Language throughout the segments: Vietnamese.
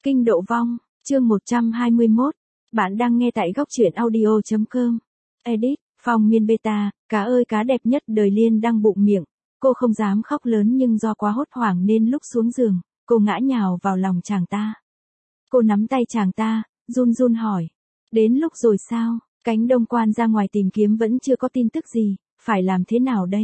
Kinh độ vong, chương 121. Bạn đang nghe tại góc truyện audio.com. Edit, Phong Miên Beta, cá ơi cá đẹp nhất đời. Liên đang bụng miệng. Cô không dám khóc lớn nhưng do quá hốt hoảng nên lúc xuống giường, cô ngã nhào vào lòng chàng ta. Cô nắm tay chàng ta, run run hỏi. Đến lúc rồi sao? Cánh Đông Quan ra ngoài tìm kiếm vẫn chưa có tin tức gì, phải làm thế nào đây?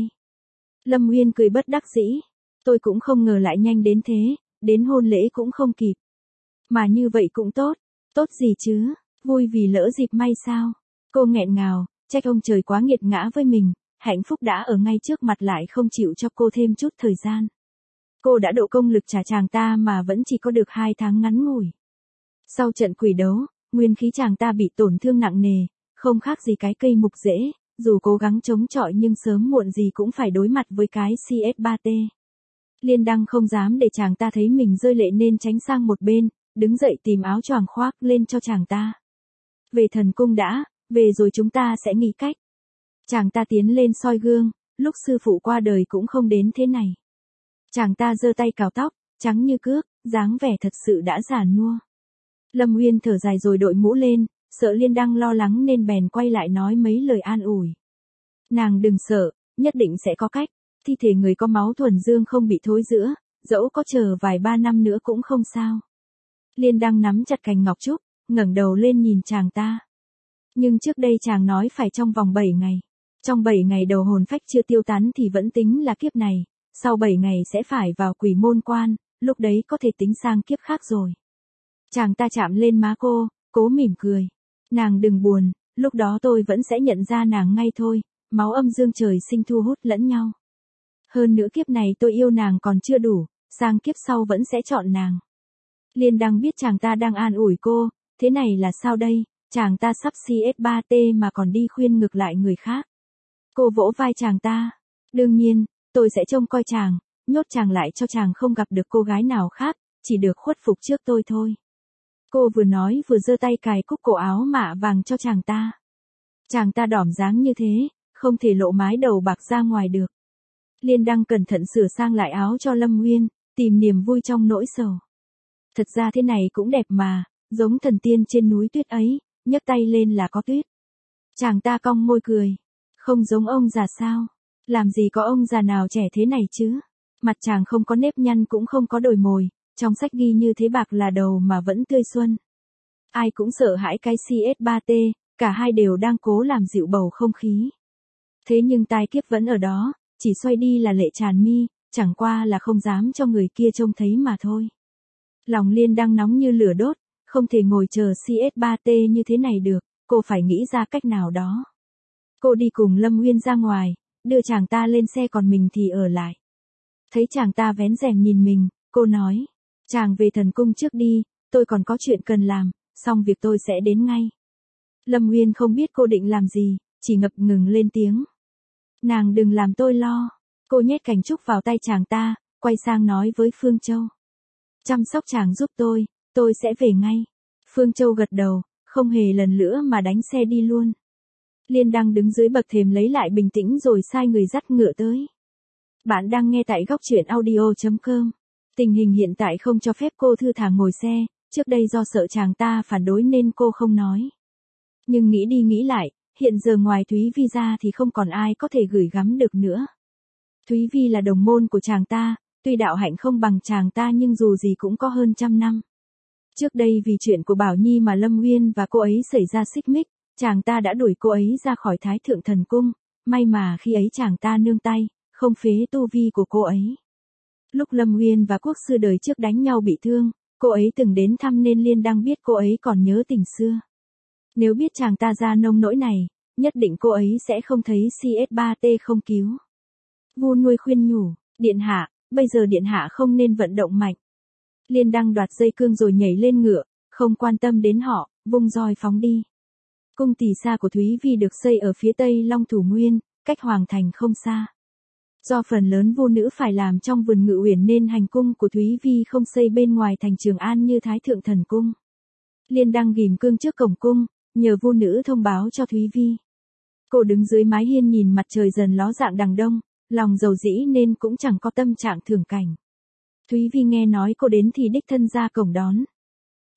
Lâm Uyên cười bất đắc dĩ. Tôi cũng không ngờ lại nhanh đến thế, đến hôn lễ cũng không kịp. Mà như vậy cũng tốt, tốt gì chứ, vui vì lỡ dịp may sao. Cô nghẹn ngào, trách ông trời quá nghiệt ngã với mình, hạnh phúc đã ở ngay trước mặt lại không chịu cho cô thêm chút thời gian. Cô đã độ công lực trả chàng ta mà vẫn chỉ có được 2 tháng ngắn ngủi. Sau trận quỷ đấu, nguyên khí chàng ta bị tổn thương nặng nề, không khác gì cái cây mục rễ, dù cố gắng chống chọi nhưng sớm muộn gì cũng phải đối mặt với cái CS3T. Liên Đăng không dám để chàng ta thấy mình rơi lệ nên tránh sang một bên, đứng dậy tìm áo choàng khoác lên cho chàng ta. Về thần cung đã, về rồi chúng ta sẽ nghĩ cách. Chàng ta tiến lên soi gương, lúc sư phụ qua đời cũng không đến thế này. Chàng ta giơ tay cào tóc, trắng như cước, dáng vẻ thật sự đã già nua. Lâm Uyên thở dài rồi đội mũ lên, sợ Liên Đăng lo lắng nên bèn quay lại nói mấy lời an ủi. Nàng đừng sợ, nhất định sẽ có cách, thi thể người có máu thuần dương không bị thối rữa, dẫu có chờ vài 3 năm nữa cũng không sao. Liên Đăng nắm chặt cành ngọc trúc, ngẩng đầu lên nhìn chàng ta. Nhưng trước đây chàng nói phải trong vòng 7 ngày. Trong 7 ngày đầu hồn phách chưa tiêu tán thì vẫn tính là kiếp này, sau 7 ngày sẽ phải vào quỷ môn quan, lúc đấy có thể tính sang kiếp khác rồi. Chàng ta chạm lên má cô, cố mỉm cười. Nàng đừng buồn, lúc đó tôi vẫn sẽ nhận ra nàng ngay thôi, máu âm dương trời sinh thu hút lẫn nhau. Hơn nữa kiếp này tôi yêu nàng còn chưa đủ, sang kiếp sau vẫn sẽ chọn nàng. Liên Đăng biết chàng ta đang an ủi cô, thế này là sao đây, chàng ta sắp CS3T mà còn đi khuyên ngược lại người khác. Cô vỗ vai chàng ta, đương nhiên, tôi sẽ trông coi chàng, nhốt chàng lại cho chàng không gặp được cô gái nào khác, chỉ được khuất phục trước tôi thôi. Cô vừa nói vừa giơ tay cài cúc cổ áo mạ vàng cho chàng ta. Chàng ta đỏm dáng như thế, không thể lộ mái đầu bạc ra ngoài được. Liên Đăng cẩn thận sửa sang lại áo cho Lâm Uyên, tìm niềm vui trong nỗi sầu. Thật ra thế này cũng đẹp mà, giống thần tiên trên núi tuyết ấy, nhấc tay lên là có tuyết. Chàng ta cong môi cười. Không giống ông già sao? Làm gì có ông già nào trẻ thế này chứ? Mặt chàng không có nếp nhăn cũng không có đồi mồi, trong sách ghi như thế bạc là đầu mà vẫn tươi xuân. Ai cũng sợ hãi cái CS3T, cả hai đều đang cố làm dịu bầu không khí. Thế nhưng tai kiếp vẫn ở đó, chỉ xoay đi là lệ tràn mi, chẳng qua là không dám cho người kia trông thấy mà thôi. Lòng Liên đang nóng như lửa đốt, không thể ngồi chờ CS3T như thế này được, cô phải nghĩ ra cách nào đó. Cô đi cùng Lâm Uyên ra ngoài, đưa chàng ta lên xe còn mình thì ở lại. Thấy chàng ta vén rèm nhìn mình, cô nói, chàng về thần cung trước đi, tôi còn có chuyện cần làm, xong việc tôi sẽ đến ngay. Lâm Uyên không biết cô định làm gì, chỉ ngập ngừng lên tiếng. Nàng đừng làm tôi lo. Cô nhét cành trúc vào tay chàng ta, quay sang nói với Phương Châu. Chăm sóc chàng giúp tôi sẽ về ngay. Phương Châu gật đầu, không hề lần nữa mà đánh xe đi luôn. Liên Đăng đứng dưới bậc thềm lấy lại bình tĩnh rồi sai người dắt ngựa tới. Bạn đang nghe tại góc truyện audio.com. Tình hình hiện tại không cho phép cô thư thả ngồi xe, trước đây do sợ chàng ta phản đối nên cô không nói. Nhưng nghĩ đi nghĩ lại, hiện giờ ngoài Thúy Vi ra thì không còn ai có thể gửi gắm được nữa. Thúy Vi là đồng môn của chàng ta, tuy đạo hạnh không bằng chàng ta nhưng dù gì cũng có hơn 100 năm. Trước đây vì chuyện của Bảo Nhi mà Lâm Uyên và cô ấy xảy ra xích mích, chàng ta đã đuổi cô ấy ra khỏi Thái Thượng Thần Cung, may mà khi ấy chàng ta nương tay, không phế tu vi của cô ấy. Lúc Lâm Uyên và quốc sư đời trước đánh nhau bị thương, cô ấy từng đến thăm nên Liên Đăng biết cô ấy còn nhớ tình xưa. Nếu biết chàng ta ra nông nỗi này, nhất định cô ấy sẽ không thấy CS3T không cứu. Vu nuôi khuyên nhủ, điện hạ, bây giờ điện hạ không nên vận động mạnh. Liên Đăng đoạt dây cương rồi nhảy lên ngựa, không quan tâm đến họ, vung roi phóng đi. Cung Tỳ Sa của Thúy Vi được xây ở phía tây Long Thủ Nguyên, cách Hoàng Thành không xa. Do phần lớn vu nữ phải làm trong vườn Ngự Uyển nên hành cung của Thúy Vi không xây bên ngoài thành Trường An như Thái Thượng Thần Cung. Liên Đăng ghim cương trước cổng cung, nhờ vu nữ thông báo cho Thúy Vi. Cô đứng dưới mái hiên nhìn mặt trời dần ló dạng đằng đông, lòng dầu dĩ nên cũng chẳng có tâm trạng thưởng cảnh. Thúy Vi nghe nói cô đến thì đích thân ra cổng đón.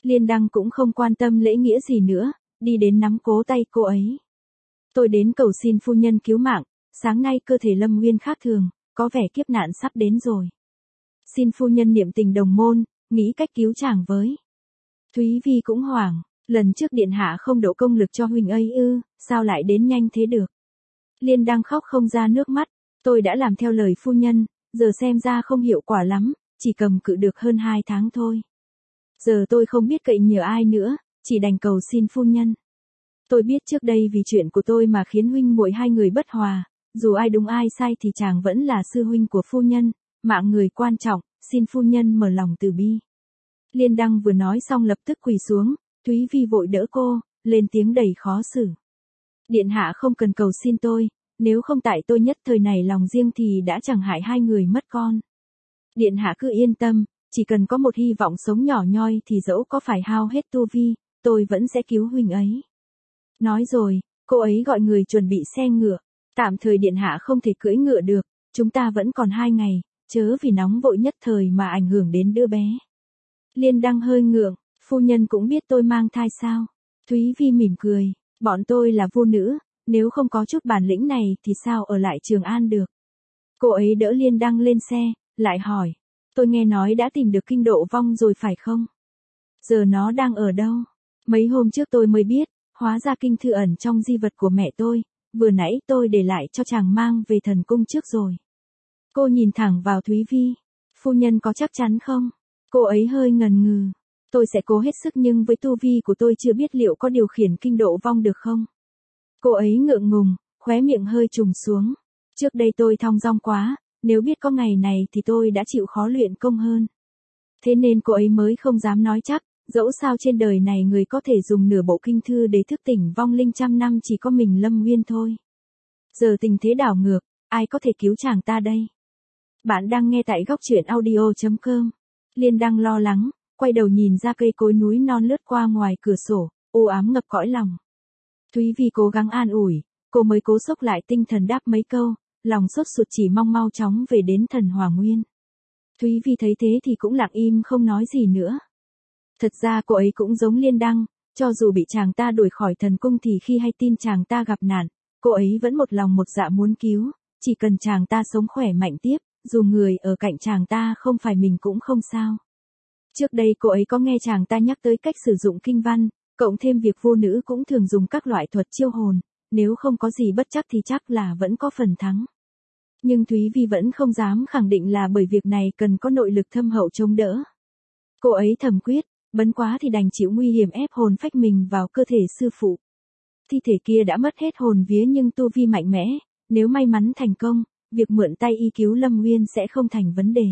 Liên Đăng cũng không quan tâm lễ nghĩa gì nữa, đi đến nắm cố tay cô ấy. Tôi đến cầu xin phu nhân cứu mạng, sáng nay cơ thể Lâm Nguyên khác thường, có vẻ kiếp nạn sắp đến rồi. Xin phu nhân niệm tình đồng môn, nghĩ cách cứu chàng với. Thúy Vi cũng hoảng, lần trước điện hạ không đổ công lực cho huynh ấy ư, sao lại đến nhanh thế được. Liên Đăng khóc không ra nước mắt, tôi đã làm theo lời phu nhân, giờ xem ra không hiệu quả lắm, chỉ cầm cự được hơn 2 tháng thôi. Giờ tôi không biết cậy nhờ ai nữa, chỉ đành cầu xin phu nhân. Tôi biết trước đây vì chuyện của tôi mà khiến huynh muội hai người bất hòa, dù ai đúng ai sai thì chàng vẫn là sư huynh của phu nhân, mạng người quan trọng, xin phu nhân mở lòng từ bi. Liên Đăng vừa nói xong lập tức quỳ xuống, Thúy Vi vội đỡ cô, lên tiếng đầy khó xử. Điện hạ không cần cầu xin tôi, nếu không tại tôi nhất thời này lòng riêng thì đã chẳng hại hai người mất con. Điện hạ cứ yên tâm, chỉ cần có một hy vọng sống nhỏ nhoi thì dẫu có phải hao hết tu vi, tôi vẫn sẽ cứu huynh ấy. Nói rồi, cô ấy gọi người chuẩn bị xe ngựa, tạm thời điện hạ không thể cưỡi ngựa được, chúng ta vẫn còn 2 ngày, chớ vì nóng vội nhất thời mà ảnh hưởng đến đứa bé. Liên Đăng hơi ngượng, phu nhân cũng biết tôi mang thai sao? Thúy Vi mỉm cười, bọn tôi là vô nữ, nếu không có chút bản lĩnh này thì sao ở lại Trường An được. Cô ấy đỡ Liên Đăng lên xe, lại hỏi, tôi nghe nói đã tìm được kinh độ vong rồi phải không? Giờ nó đang ở đâu? Mấy hôm trước tôi mới biết, hóa ra kinh thư ẩn trong di vật của mẹ tôi, vừa nãy tôi để lại cho chàng mang về thần cung trước rồi. Cô nhìn thẳng vào Thúy Vi, phu nhân có chắc chắn không? Cô ấy hơi ngần ngừ, tôi sẽ cố hết sức nhưng với tu vi của tôi chưa biết liệu có điều khiển kinh độ vong được không? Cô ấy ngượng ngùng, khóe miệng hơi trùng xuống. Trước đây tôi thong dong quá, nếu biết có ngày này thì tôi đã chịu khó luyện công hơn. Thế nên cô ấy mới không dám nói chắc, dẫu sao trên đời này người có thể dùng nửa bộ kinh thư để thức tỉnh vong linh 100 năm chỉ có mình Lâm Nguyên thôi. Giờ tình thế đảo ngược, ai có thể cứu chàng ta đây? Bạn đang nghe tại góc truyện audio.com. Liên Đăng lo lắng, quay đầu nhìn ra cây cối núi non lướt qua ngoài cửa sổ, u ám ngập cõi lòng. Thúy Vi cố gắng an ủi, cô mới cố xốc lại tinh thần đáp mấy câu, lòng sốt ruột chỉ mong mau chóng về đến Thần Hòa Nguyên. Thúy Vi thấy thế thì cũng lặng im không nói gì nữa. Thật ra cô ấy cũng giống Liên Đăng, cho dù bị chàng ta đuổi khỏi thần cung thì khi hay tin chàng ta gặp nạn, cô ấy vẫn một lòng một dạ muốn cứu, chỉ cần chàng ta sống khỏe mạnh tiếp, dù người ở cạnh chàng ta không phải mình cũng không sao. Trước đây cô ấy có nghe chàng ta nhắc tới cách sử dụng kinh văn, cộng thêm việc vô nữ cũng thường dùng các loại thuật chiêu hồn, nếu không có gì bất chắc thì chắc là vẫn có phần thắng. Nhưng Thúy Vi vẫn không dám khẳng định là bởi việc này cần có nội lực thâm hậu chống đỡ. Cô ấy thầm quyết, bấn quá thì đành chịu nguy hiểm ép hồn phách mình vào cơ thể sư phụ. Thi thể kia đã mất hết hồn vía nhưng tu vi mạnh mẽ, nếu may mắn thành công, việc mượn tay y cứu Lâm Nguyên sẽ không thành vấn đề.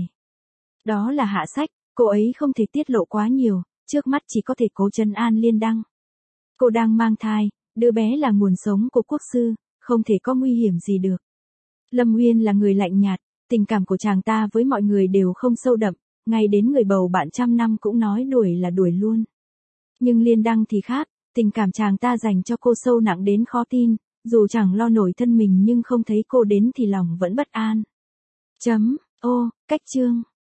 Đó là hạ sách, cô ấy không thể tiết lộ quá nhiều, trước mắt chỉ có thể cố trấn an Liên Đăng. Cô đang mang thai, đứa bé là nguồn sống của quốc sư, không thể có nguy hiểm gì được. Lâm Nguyên là người lạnh nhạt, tình cảm của chàng ta với mọi người đều không sâu đậm, ngay đến người bầu bạn 100 năm cũng nói đuổi là đuổi luôn. Nhưng Liên Đăng thì khác, tình cảm chàng ta dành cho cô sâu nặng đến khó tin, dù chẳng lo nổi thân mình nhưng không thấy cô đến thì lòng vẫn bất an. Cách chương